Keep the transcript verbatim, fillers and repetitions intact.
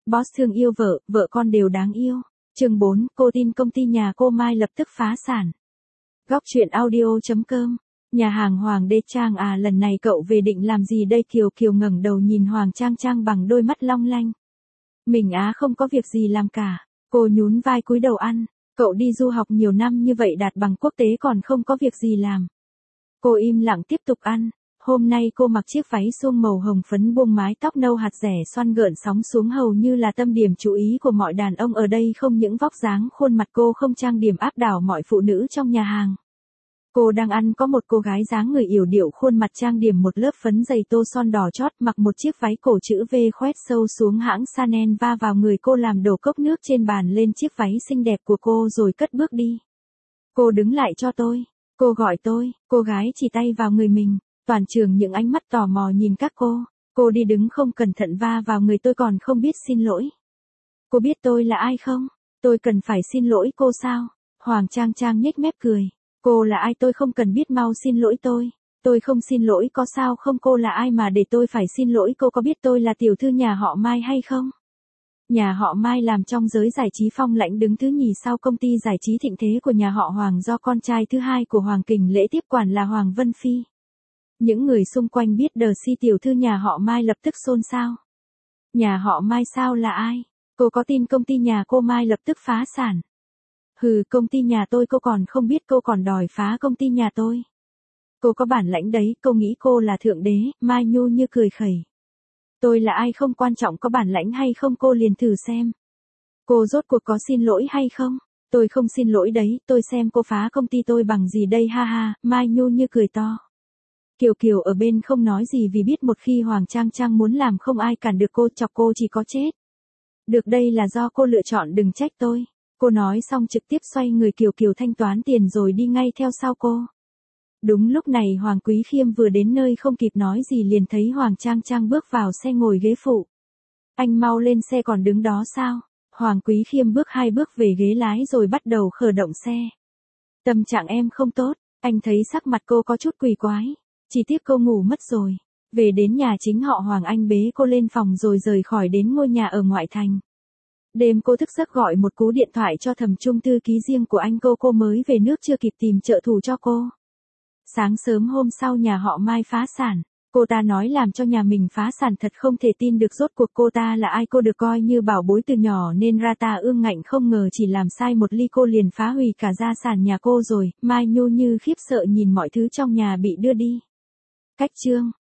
Boss thương yêu vợ, vợ con đều đáng yêu. Chương bốn, cô tin công ty nhà cô Mai lập tức phá sản. Góc truyện audio chấm com. Nhà hàng Hoàng Đê Trang à, lần này cậu về định làm gì đây? Kiều Kiều ngẩng đầu nhìn Hoàng Trang Trang bằng đôi mắt long lanh. Mình á không có việc gì làm cả. Cô nhún vai cúi đầu ăn. Cậu đi du học nhiều năm như vậy đạt bằng quốc tế còn không có việc gì làm. Cô im lặng tiếp tục ăn. Hôm nay cô mặc chiếc váy suông màu hồng phấn buông mái tóc nâu hạt rẻ xoăn gợn sóng xuống hầu như là tâm điểm chú ý của mọi đàn ông ở đây. Không những vóc dáng khuôn mặt cô không trang điểm áp đảo mọi phụ nữ trong nhà hàng. Cô đang ăn có một cô gái dáng người yểu điệu, khuôn mặt trang điểm một lớp phấn dày tô son đỏ chót, mặc một chiếc váy cổ chữ V khoét sâu xuống hãng Chanel va vào người cô làm đổ cốc nước trên bàn lên chiếc váy xinh đẹp của cô rồi cất bước đi. Cô đứng lại cho tôi. Cô gọi tôi. Cô gái chỉ tay vào người mình. Toàn trường những ánh mắt tò mò nhìn các cô. Cô đi đứng không cẩn thận va vào người tôi còn không biết xin lỗi. Cô biết tôi là ai không? Tôi cần phải xin lỗi cô sao? Hoàng Trang Trang nhếch mép cười. Cô là ai tôi không cần biết, mau xin lỗi tôi. Tôi không xin lỗi có sao không? Cô là ai mà để tôi phải xin lỗi? Cô có biết tôi là tiểu thư nhà họ Mai hay không? Nhà họ Mai làm trong giới giải trí phong lãnh đứng thứ nhì sau công ty giải trí thịnh thế của nhà họ Hoàng, do con trai thứ hai của Hoàng Kình Lễ tiếp quản là Hoàng Vân Phi. Những người xung quanh biết đờ si tiểu thư nhà họ Mai lập tức xôn xao. Nhà họ Mai sao là ai? Cô có tin công ty nhà cô Mai lập tức phá sản? Hừ, công ty nhà tôi cô còn không biết, cô còn đòi phá công ty nhà tôi. Cô có bản lãnh đấy, cô nghĩ cô là thượng đế. Mai Nhu như cười khẩy. Tôi là ai không quan trọng, có bản lãnh hay không cô liền thử xem. Cô rốt cuộc có xin lỗi hay không? Tôi không xin lỗi đấy, tôi xem cô phá công ty tôi bằng gì đây, ha ha. Mai Nhu như cười to. Kiều Kiều ở bên không nói gì vì biết một khi Hoàng Trang Trang muốn làm không ai cản được cô, chọc cô chỉ có chết. Được, đây là do cô lựa chọn, đừng trách tôi. Cô nói xong trực tiếp xoay người. Kiều Kiều thanh toán tiền rồi đi ngay theo sau cô. Đúng lúc này Hoàng Quý Khiêm vừa đến nơi, không kịp nói gì liền thấy Hoàng Trang Trang bước vào xe ngồi ghế phụ. Anh mau lên xe, còn đứng đó sao? Hoàng Quý Khiêm bước hai bước về ghế lái rồi bắt đầu khởi động xe. Tâm trạng em không tốt, anh thấy sắc mặt cô có chút quỷ quái. Chỉ tiếc cô ngủ mất rồi. Về đến nhà chính họ Hoàng, anh bế cô lên phòng rồi rời khỏi đến ngôi nhà ở ngoại thành. Đêm cô thức giấc gọi một cú điện thoại cho Thẩm Trung, thư ký riêng của anh cô. Cô mới về nước chưa kịp tìm trợ thủ cho cô. Sáng sớm hôm sau nhà họ Mai phá sản. Cô ta nói làm cho nhà mình phá sản thật không thể tin được. Rốt cuộc cô ta là ai? Cô được coi như bảo bối từ nhỏ nên ra ta ương ngạnh, không ngờ chỉ làm sai một ly cô liền phá hủy cả gia sản nhà cô rồi. Mai Nhu như khiếp sợ nhìn mọi thứ trong nhà bị đưa đi. Cách chương